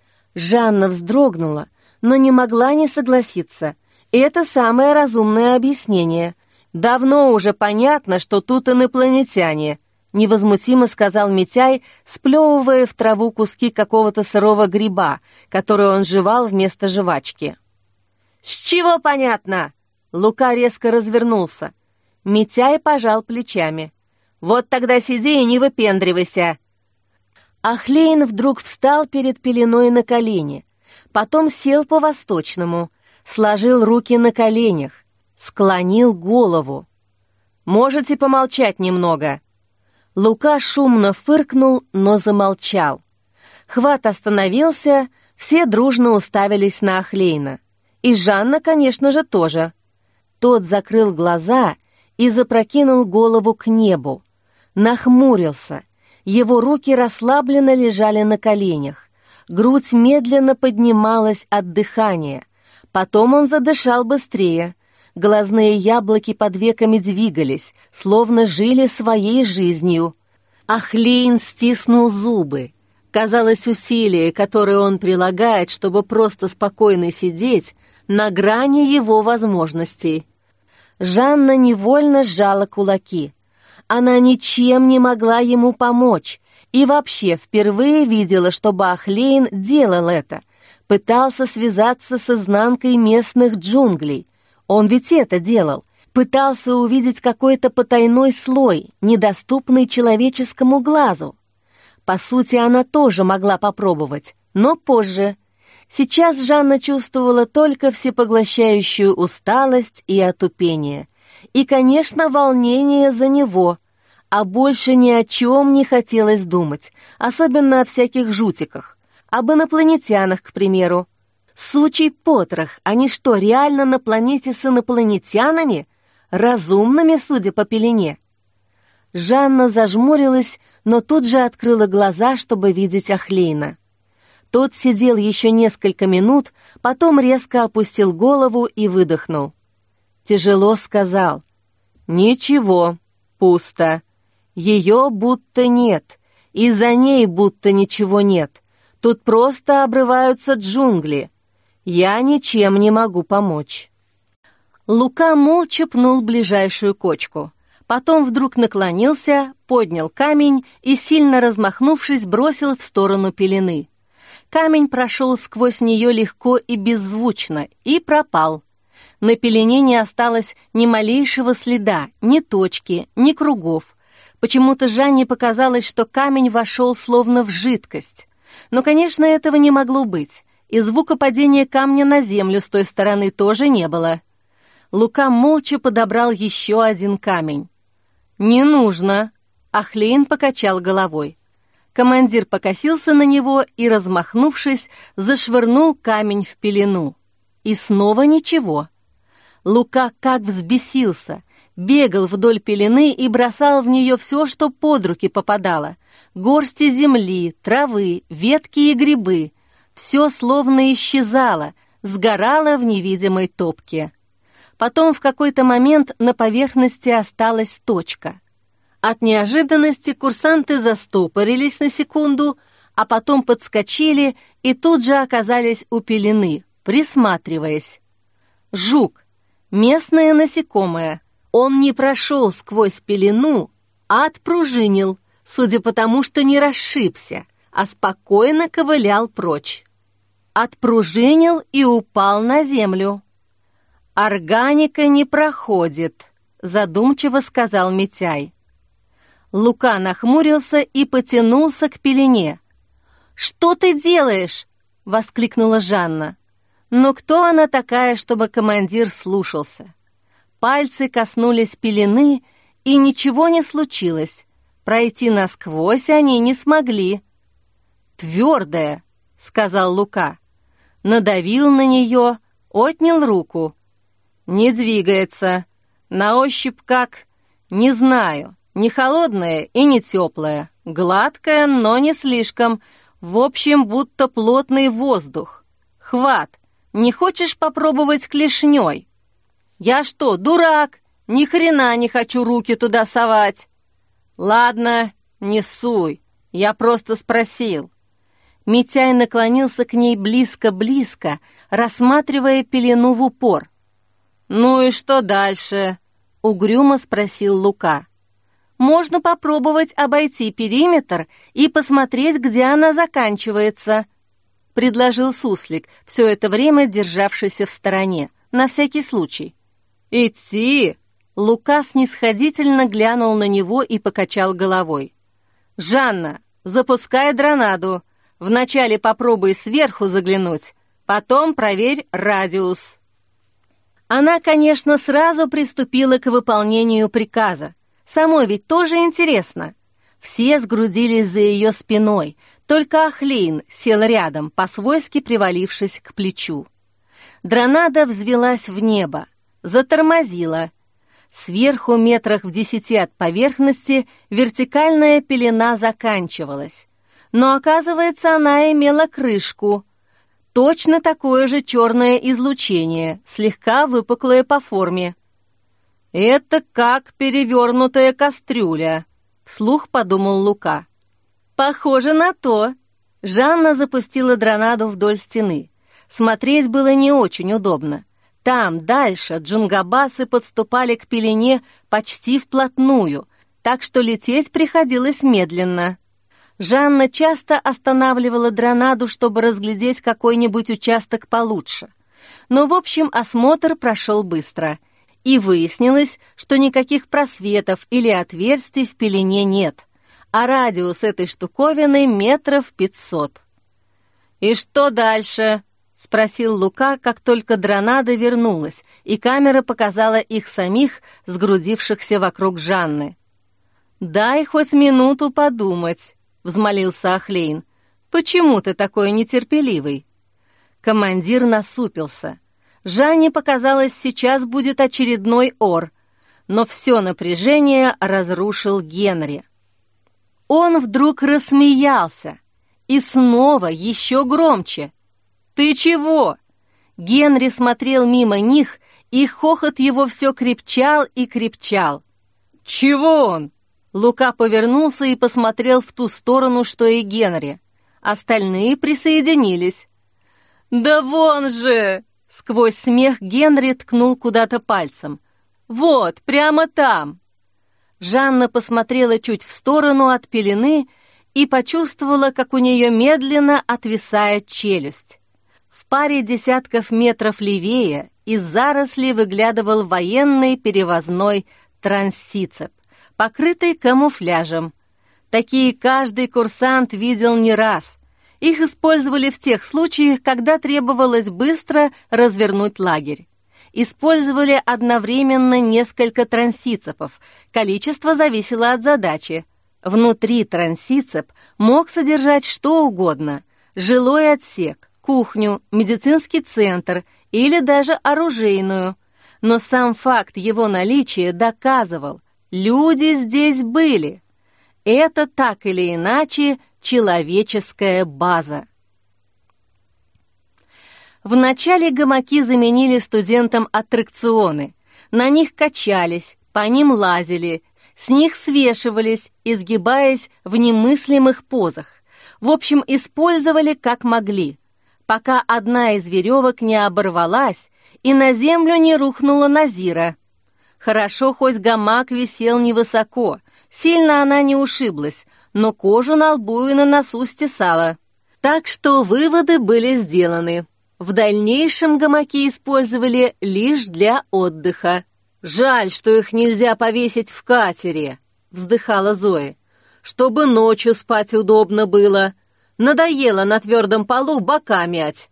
Жанна вздрогнула, но не могла не согласиться. Это самое разумное объяснение. «Давно уже понятно, что тут инопланетяне», — невозмутимо сказал Митяй, сплевывая в траву куски какого-то сырого гриба, который он жевал вместо жвачки. «С чего понятно?» Лука резко развернулся. Митяй пожал плечами. «Вот тогда сиди и не выпендривайся». Ахлейн вдруг встал перед пеленой на колени. Потом сел по-восточному, сложил руки на коленях, склонил голову. «Можете помолчать немного?» Лука шумно фыркнул, но замолчал. Хват остановился, все дружно уставились на Ахлейна. И Жанна, конечно же, тоже. Тот закрыл глаза и запрокинул голову к небу. Нахмурился. Его руки расслабленно лежали на коленях. Грудь медленно поднималась от дыхания. Потом он задышал быстрее. Глазные яблоки под веками двигались, словно жили своей жизнью. Ахлейн стиснул зубы. Казалось, усилие, которое он прилагает, чтобы просто спокойно сидеть, на грани его возможностей. Жанна невольно сжала кулаки. Она ничем не могла ему помочь и вообще впервые видела, чтобы Ахлейн делал это, пытался связаться с изнанкой местных джунглей. Он ведь это делал, пытался увидеть какой-то потайной слой, недоступный человеческому глазу. По сути, она тоже могла попробовать, но позже. Сейчас Жанна чувствовала только всепоглощающую усталость и отупение. И, конечно, волнение за него. А больше ни о чем не хотелось думать, особенно о всяких жутиках. Об инопланетянах, к примеру. Сучий потрох, они что, реально на планете с инопланетянами? Разумными, судя по пелене. Жанна зажмурилась, но тут же открыла глаза, чтобы видеть Ахлейна. Тот сидел еще несколько минут, потом резко опустил голову и выдохнул. Тяжело сказал: «Ничего, пусто. Ее будто нет, и за ней будто ничего нет. Тут просто обрываются джунгли. Я ничем не могу помочь». Лука молча пнул ближайшую кочку. Потом вдруг наклонился, поднял камень и, сильно размахнувшись, бросил в сторону пелены. Камень прошел сквозь нее легко и беззвучно и пропал. На пелене не осталось ни малейшего следа, ни точки, ни кругов. Почему-то Жанне показалось, что камень вошел словно в жидкость. Но, конечно, этого не могло быть, и звука падения камня на землю с той стороны тоже не было. Лука молча подобрал еще один камень. «Не нужно!» — Ахлейн покачал головой. Командир покосился на него и, размахнувшись, зашвырнул камень в пелену. И снова ничего. Лука как взбесился, бегал вдоль пелены и бросал в нее все, что под руки попадало. Горсти земли, травы, ветки и грибы. Все словно исчезало, сгорало в невидимой топке. Потом в какой-то момент на поверхности осталась точка. От неожиданности курсанты застопорились на секунду, а потом подскочили и тут же оказались у пелены, присматриваясь. Жук, местное насекомое. Он не прошел сквозь пелену, а отпружинил, судя по тому, что не расшибся, а спокойно ковылял прочь. Отпружинил и упал на землю. «Органика не проходит», — задумчиво сказал Митяй. Лука нахмурился и потянулся к пелене. «Что ты делаешь?» — воскликнула Жанна. Но кто она такая, чтобы командир слушался? Пальцы коснулись пелены, и ничего не случилось. Пройти насквозь они не смогли. «Твердая», — сказал Лука. Надавил на нее, отнял руку. «Не двигается. На ощупь как? Не знаю. Не холодная и не теплая. Гладкая, но не слишком. В общем, будто плотный воздух. Хват, не хочешь попробовать клешней?» «Я что, дурак? Ни хрена не хочу руки туда совать». «Ладно, не суй. Я просто спросил». Митяй наклонился к ней близко-близко, рассматривая пелену в упор. «Ну и что дальше?» — угрюмо спросил Лука. «Можно попробовать обойти периметр и посмотреть, где она заканчивается», — предложил суслик, все это время державшийся в стороне, на всякий случай. «Идти?» — Лука снисходительно глянул на него и покачал головой. «Жанна, запускай дронаду. Вначале попробуй сверху заглянуть, потом проверь радиус». Она, конечно, сразу приступила к выполнению приказа. Самой ведь тоже интересно. Все сгрудились за ее спиной, только Ахлейн сел рядом, по-свойски привалившись к плечу. Дронадо взвелась в небо, затормозила. Сверху, метрах в 10 от поверхности, вертикальная пелена заканчивалась. Но, оказывается, она имела крышку. Точно такое же черное излучение, слегка выпуклое по форме. «Это как перевернутая кастрюля», — вслух подумал Лука. «Похоже на то». Жанна запустила Дронаду вдоль стены. Смотреть было не очень удобно. Там, дальше, джунгабасы подступали к пелене почти вплотную, так что лететь приходилось медленно. Жанна часто останавливала Дронаду, чтобы разглядеть какой-нибудь участок получше. Но, в общем, осмотр прошел быстро. И выяснилось, что никаких просветов или отверстий в пелене нет, а радиус этой штуковины метров 500. «И что дальше?» — спросил Лука, как только Дронада вернулась, и камера показала их самих, сгрудившихся вокруг Жанны. «Дай хоть минуту подумать», — взмолился Ахлейн. «Почему ты такой нетерпеливый?» Командир насупился. Жанне показалось, сейчас будет очередной ор, но все напряжение разрушил Генри. Он вдруг рассмеялся, и снова еще громче. «Ты чего?» Генри смотрел мимо них, и хохот его все крепчал и крепчал. «Чего он?» Лука повернулся и посмотрел в ту сторону, что и Генри. Остальные присоединились. «Да вон же!» Сквозь смех Генри ткнул куда-то пальцем. «Вот, прямо там!» Жанна посмотрела чуть в сторону от пелены и почувствовала, как у нее медленно отвисает челюсть. В паре десятков метров левее из зарослей выглядывал военный перевозной трансицеп, покрытый камуфляжем. Такие каждый курсант видел не раз. Их использовали в тех случаях, когда требовалось быстро развернуть лагерь. Использовали одновременно несколько трансицепов. Количество зависело от задачи. Внутри трансицеп мог содержать что угодно: жилой отсек, кухню, медицинский центр или даже оружейную. Но сам факт его наличия доказывал: люди здесь были. Это так или иначе человеческая база. Вначале гамаки заменили студентам аттракционы. На них качались, по ним лазили, с них свешивались, изгибаясь в немыслимых позах. В общем, использовали как могли, пока одна из веревок не оборвалась и на землю не рухнула Назира. Хорошо, хоть гамак висел невысоко, сильно она не ушиблась, но кожу на лбу и на носу стесала. Так что выводы были сделаны. В дальнейшем гамаки использовали лишь для отдыха. «Жаль, что их нельзя повесить в катере», — вздыхала Зоя, «чтобы ночью спать удобно было. Надоело на твердом полу бока мять».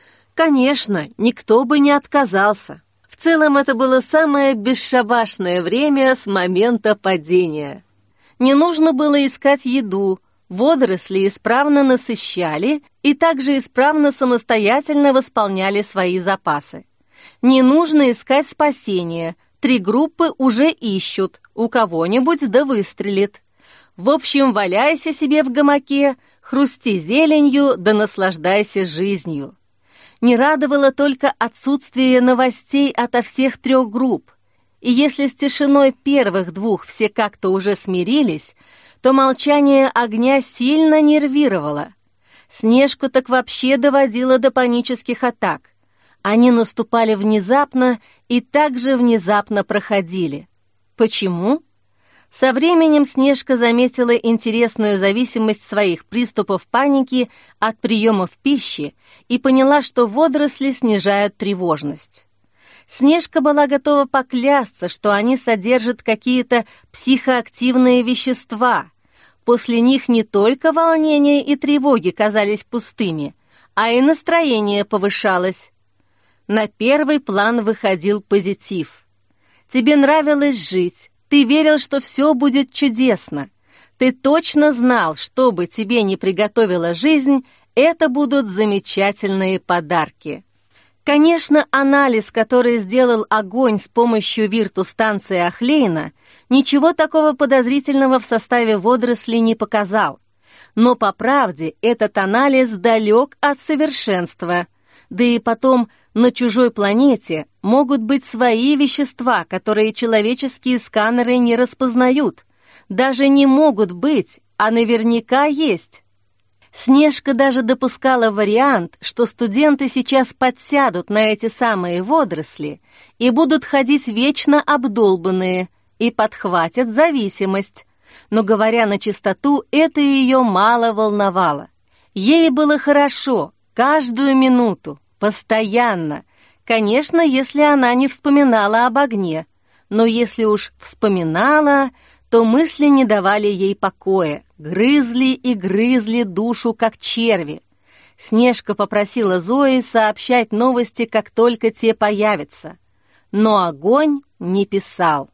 Конечно, никто бы не отказался. В целом это было самое бесшабашное время с момента падения. Не нужно было искать еду, водоросли исправно насыщали и также исправно самостоятельно восполняли свои запасы. Не нужно искать спасения, 3 группы уже ищут, у кого-нибудь да выстрелит. В общем, валяйся себе в гамаке, хрусти зеленью да наслаждайся жизнью. Не радовало только отсутствие новостей ото всех 3 групп. И если с тишиной первых 2 все как-то уже смирились, то молчание огня сильно нервировало. Снежку так вообще доводило до панических атак. Они наступали внезапно и также внезапно проходили. Почему? Со временем Снежка заметила интересную зависимость своих приступов паники от приемов пищи и поняла, что водоросли снижают тревожность. Снежка была готова поклясться, что они содержат какие-то психоактивные вещества. После них не только волнение и тревоги казались пустыми, а и настроение повышалось. На первый план выходил позитив. Тебе нравилось жить, ты верил, что все будет чудесно. Ты точно знал, что бы тебе ни приготовила жизнь, это будут замечательные подарки. Конечно, анализ, который сделал огонь с помощью виртустанции Ахлейна, ничего такого подозрительного в составе водорослей не показал. Но, по правде, этот анализ далек от совершенства. Да и потом, на чужой планете могут быть свои вещества, которые человеческие сканеры не распознают. Даже не могут быть, а наверняка есть. Снежка даже допускала вариант, что студенты сейчас подсядут на эти самые водоросли и будут ходить вечно обдолбанные и подхватят зависимость. Но, говоря на чистоту, это ее мало волновало. Ей было хорошо, каждую минуту, постоянно. Конечно, если она не вспоминала об огне. Но если уж вспоминала, то мысли не давали ей покоя, грызли и грызли душу, как черви. Снежка попросила Зои сообщать новости, как только те появятся. Но огонь не писал.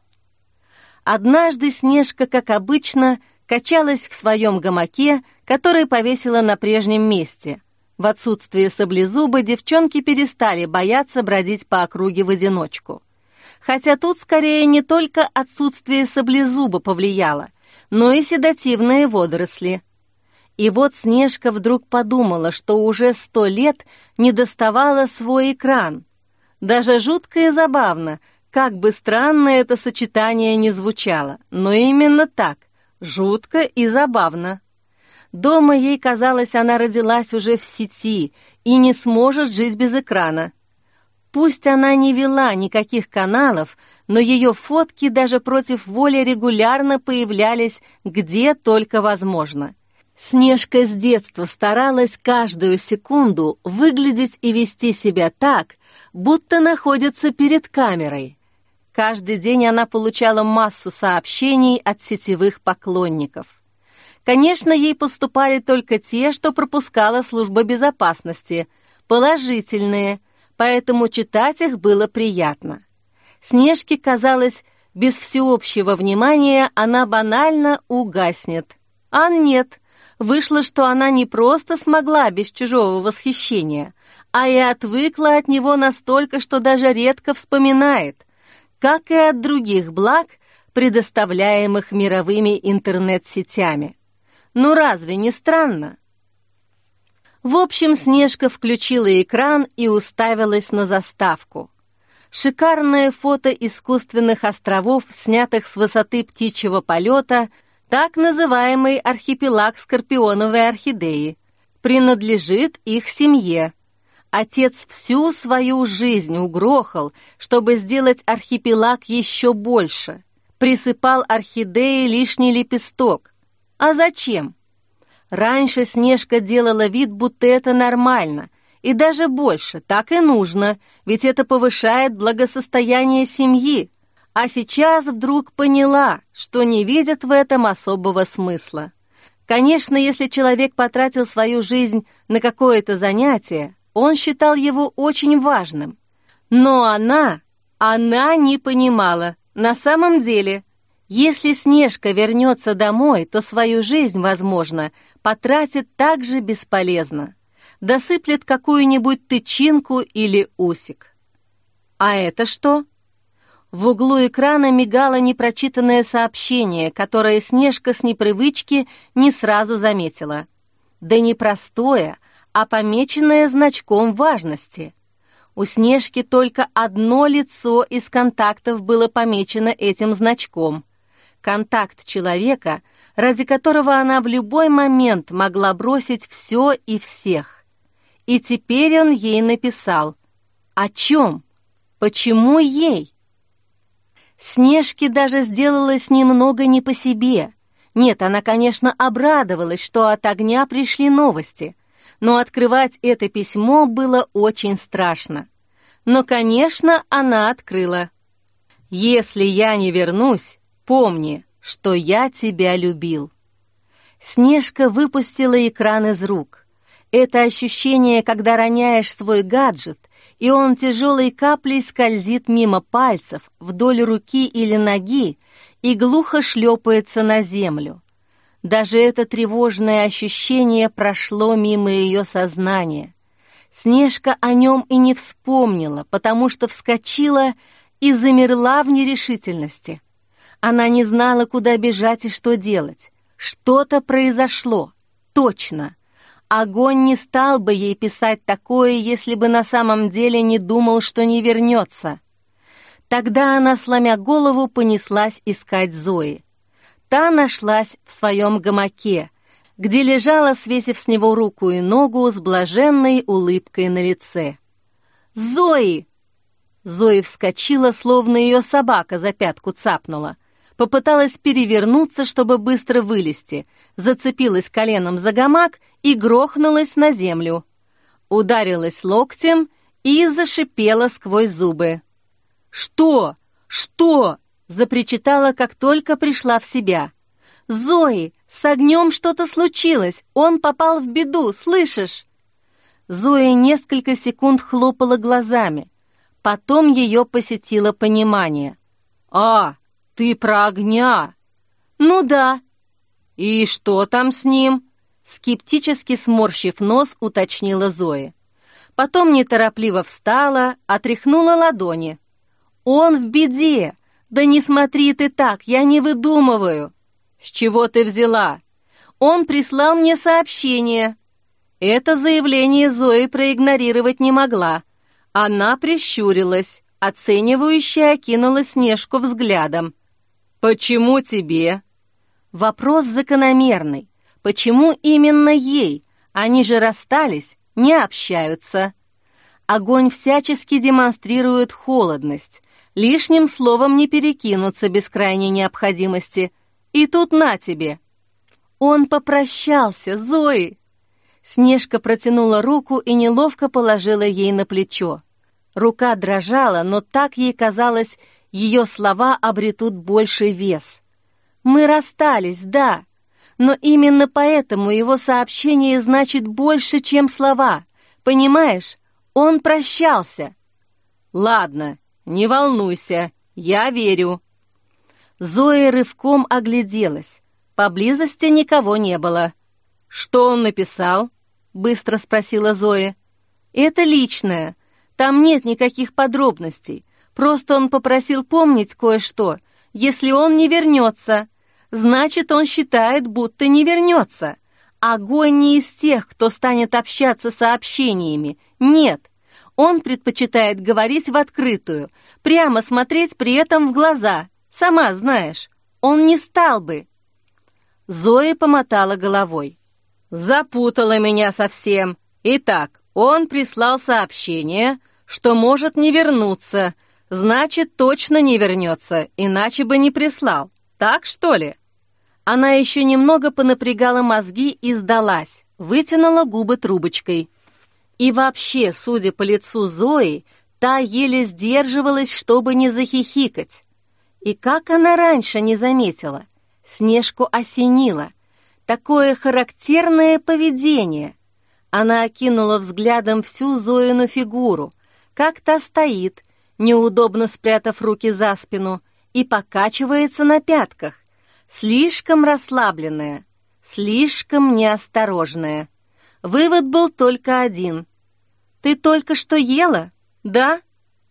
Однажды Снежка, как обычно, качалась в своем гамаке, который повесила на прежнем месте. В отсутствие Саблезуба девчонки перестали бояться бродить по округе в одиночку. Хотя тут скорее не только отсутствие Саблезуба повлияло, но и седативные водоросли. И вот Снежка вдруг подумала, что уже 100 лет не доставала свой экран. Даже жутко и забавно, как бы странно это сочетание ни звучало, но именно так, жутко и забавно. Дома ей казалось, она родилась уже в сети и не сможет жить без экрана. Пусть она не вела никаких каналов, но ее фотки даже против воли регулярно появлялись где только возможно. Снежка с детства старалась каждую секунду выглядеть и вести себя так, будто находится перед камерой. Каждый день она получала массу сообщений от сетевых поклонников. Конечно, ей поступали только те, что пропускала служба безопасности, положительные, поэтому читать их было приятно. Снежке казалось, без всеобщего внимания она банально угаснет. А нет, вышло, что она не просто смогла без чужого восхищения, а и отвыкла от него настолько, что даже редко вспоминает, как и от других благ, предоставляемых мировыми интернет-сетями. Ну разве не странно? В общем, Снежка включила экран и уставилась на заставку. Шикарное фото искусственных островов, снятых с высоты птичьего полета, так называемый архипелаг Скорпионовой орхидеи, принадлежит их семье. Отец всю свою жизнь угрохал, чтобы сделать архипелаг еще больше. Присыпал орхидеи лишний лепесток. А зачем? Раньше Снежка делала вид, будто это нормально, и даже больше, так и нужно, ведь это повышает благосостояние семьи. А сейчас вдруг поняла, что не видит в этом особого смысла. Конечно, если человек потратил свою жизнь на какое-то занятие, он считал его очень важным. Но она не понимала. На самом деле, если Снежка вернется домой, то свою жизнь, возможно, потратит так же бесполезно. Досыплет какую-нибудь тычинку или усик. А это что? В углу экрана мигало непрочитанное сообщение, которое Снежка с непривычки не сразу заметила. Да не простое, а помеченное значком важности. У Снежки только одно лицо из контактов было помечено этим значком. Контакт человека, ради которого она в любой момент могла бросить все и всех. И теперь он ей написал. О чем? Почему ей? Снежке даже сделалось немного не по себе. Нет, она, конечно, обрадовалась, что от огня пришли новости, но открывать это письмо было очень страшно. Но, конечно, она открыла. «Если я не вернусь, помни, что я тебя любил». Снежка выпустила экран из рук. Это ощущение, когда роняешь свой гаджет, и он тяжелой каплей скользит мимо пальцев, вдоль руки или ноги и глухо шлепается на землю. Даже это тревожное ощущение прошло мимо ее сознания. Снежка о нем и не вспомнила, потому что вскочила и замерла в нерешительности. Она не знала, куда бежать и что делать. Что-то произошло, точно. Огонь не стал бы ей писать такое, если бы на самом деле не думал, что не вернется. Тогда она, сломя голову, понеслась искать Зои. Та нашлась в своем гамаке, где лежала, свесив с него руку и ногу, с блаженной улыбкой на лице. «Зои!» Зои вскочила, словно ее собака за пятку цапнула. Попыталась перевернуться, чтобы быстро вылезти, зацепилась коленом за гамак и грохнулась на землю. Ударилась локтем и зашипела сквозь зубы. «Что? Что?» — запричитала, как только пришла в себя. «Зои, с огнем что-то случилось, он попал в беду, слышишь?» Зоя несколько секунд хлопала глазами. Потом ее посетило понимание. «А, ты про огня?» «Ну да». «И что там с ним?» Скептически сморщив нос, уточнила Зоя. Потом неторопливо встала, отряхнула ладони. «Он в беде! Да не смотри ты так, я не выдумываю!» «С чего ты взяла?» «Он прислал мне сообщение». Это заявление Зои проигнорировать не могла. Она прищурилась, оценивающе окинула Снежку взглядом. «Почему тебе?» Вопрос закономерный. Почему именно ей? Они же расстались, не общаются. Огонь всячески демонстрирует холодность. Лишним словом не перекинуться без крайней необходимости. И тут на тебе. Он попрощался, Зои. Снежка протянула руку и неловко положила ей на плечо. Рука дрожала, но так ей казалось, ее слова обретут больший вес. «Мы расстались, да, но именно поэтому его сообщение значит больше, чем слова. Понимаешь, он прощался». «Ладно, не волнуйся, я верю». Зоя рывком огляделась. Поблизости никого не было. «Что он написал?» — быстро спросила Зоя. «Это личное. Там нет никаких подробностей. Просто он попросил помнить кое-что, если он не вернется. Значит, он считает, будто не вернется. Огонь не из тех, кто станет общаться сообщениями. Нет, он предпочитает говорить в открытую, прямо смотреть при этом в глаза. Сама знаешь, он не стал бы». Зоя помотала головой. «Запутала меня совсем. Итак, он прислал сообщение, что может не вернуться. Значит, точно не вернется, иначе бы не прислал. Так, что ли?» Она еще немного понапрягала мозги и сдалась, вытянула губы трубочкой. И вообще, судя по лицу Зои, та еле сдерживалась, чтобы не захихикать. И как она раньше не заметила? Снежку осенило. Такое характерное поведение. Она окинула взглядом всю Зоину фигуру, как та стоит, неудобно спрятав руки за спину, и покачивается на пятках. Слишком расслабленная, слишком неосторожная. Вывод был только один. «Ты только что ела, да?»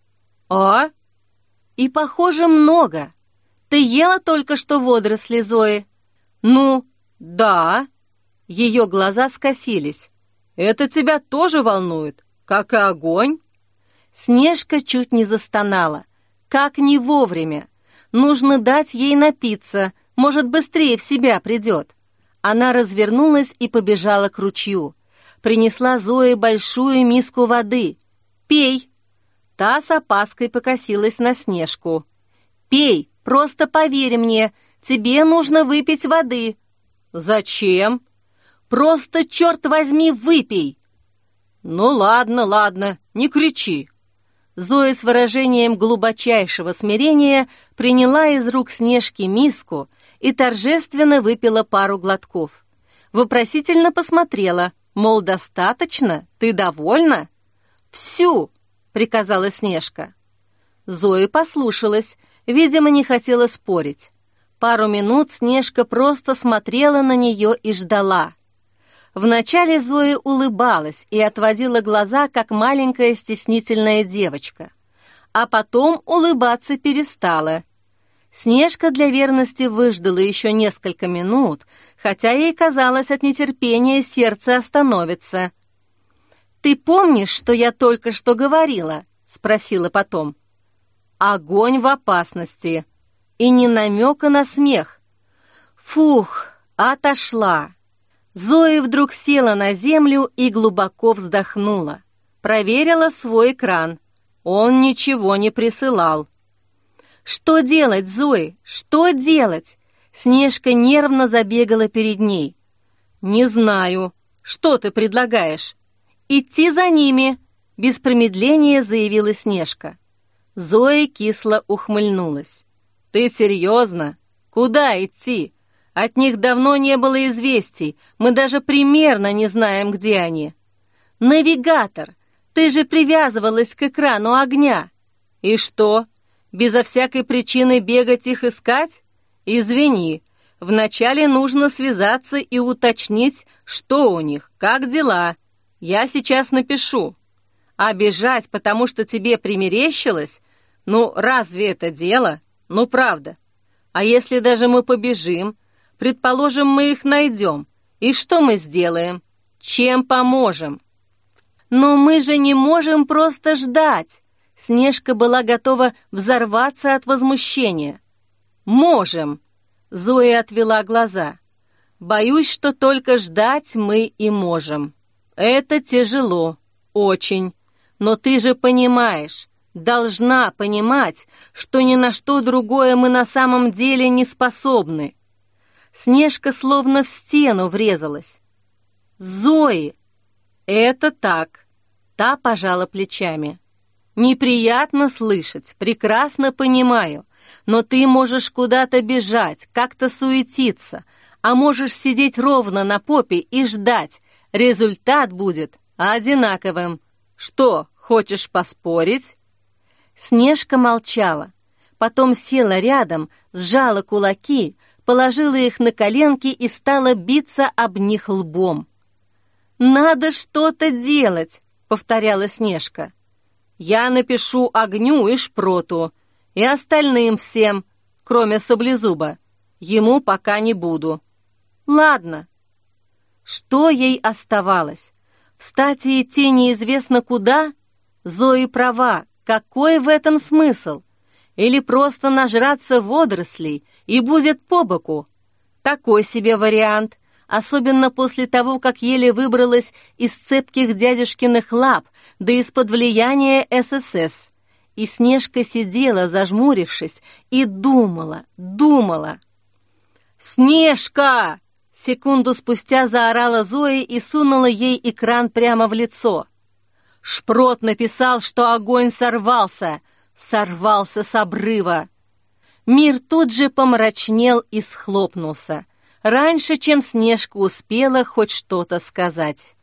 «А?» «И, похоже, много. Ты ела только что водоросли, Зои?» «Ну, да». Ее глаза скосились. «Это тебя тоже волнует, как и огонь?» Снежка чуть не застонала. Как не вовремя. Нужно дать ей напиться, может, быстрее в себя придет. Она развернулась и побежала к ручью. Принесла Зое большую миску воды. «Пей!» Та с опаской покосилась на Снежку. «Пей, просто поверь мне, тебе нужно выпить воды». «Зачем?» «Просто, черт возьми, выпей!» «Ну ладно, ладно, не кричи». Зоя с выражением глубочайшего смирения приняла из рук Снежки миску и торжественно выпила пару глотков. Вопросительно посмотрела, Мол, достаточно? Ты довольна? «Всю!» — приказала Снежка. Зоя послушалась, видимо, не хотела спорить. Пару минут Снежка просто смотрела на нее и ждала. Вначале Зоя улыбалась и отводила глаза, как маленькая стеснительная девочка. А потом улыбаться перестала. Снежка для верности выждала еще несколько минут, хотя ей казалось, от нетерпения сердце остановится. «Ты помнишь, что я только что говорила?» — спросила потом. «Огонь в опасности». И ни намека на смех. Фух, отошла. Зоя вдруг села на землю и глубоко вздохнула. Проверила свой экран. Он ничего не присылал. «Что делать, Зои? Что делать?» Снежка нервно забегала перед ней. «Не знаю. Что ты предлагаешь?» «Идти за ними», — без промедления заявила Снежка. Зоя кисло ухмыльнулась. «Ты серьезно? Куда идти? От них давно не было известий, мы даже примерно не знаем, где они». «Навигатор, ты же привязывалась к экрану огня». «И что, безо всякой причины бегать их искать? Извини, вначале нужно связаться и уточнить, что у них, как дела. Я сейчас напишу. А бежать, потому что тебе примерещилось? Ну, разве это дело? Ну, правда. А если даже мы побежим, предположим, мы их найдем, и что мы сделаем? Чем поможем?» «Но мы же не можем просто ждать!» Снежка была готова взорваться от возмущения. «Можем!» Зоя отвела глаза. «Боюсь, что только ждать мы и можем. Это тяжело, очень. Но ты же понимаешь, должна понимать, что ни на что другое мы на самом деле не способны». Снежка словно в стену врезалась. «Зои!» «Это так», — та пожала плечами. «Неприятно слышать, прекрасно понимаю, но ты можешь куда-то бежать, как-то суетиться, а можешь сидеть ровно на попе и ждать. Результат будет одинаковым. Что, хочешь поспорить?» Снежка молчала, потом села рядом, сжала кулаки, положила их на коленки и стала биться об них лбом. «Надо что-то делать», — повторяла Снежка. «Я напишу Огню и Шпроту, и остальным всем, кроме Саблезуба. Ему пока не буду». «Ладно». Что ей оставалось? Встать и идти неизвестно куда? Зои права, какой в этом смысл? Или просто нажраться водорослей и будет по боку? Такой себе вариант, особенно после того, как еле выбралась из цепких дядюшкиных лап, да из-под влияния ССС. И Снежка сидела, зажмурившись, и думала. «Снежка!» Секунду спустя заорала Зоя и сунула ей экран прямо в лицо. Шпрот написал, что огонь сорвался с обрыва. Мир тут же помрачнел и схлопнулся, раньше, чем Снежка успела хоть что-то сказать.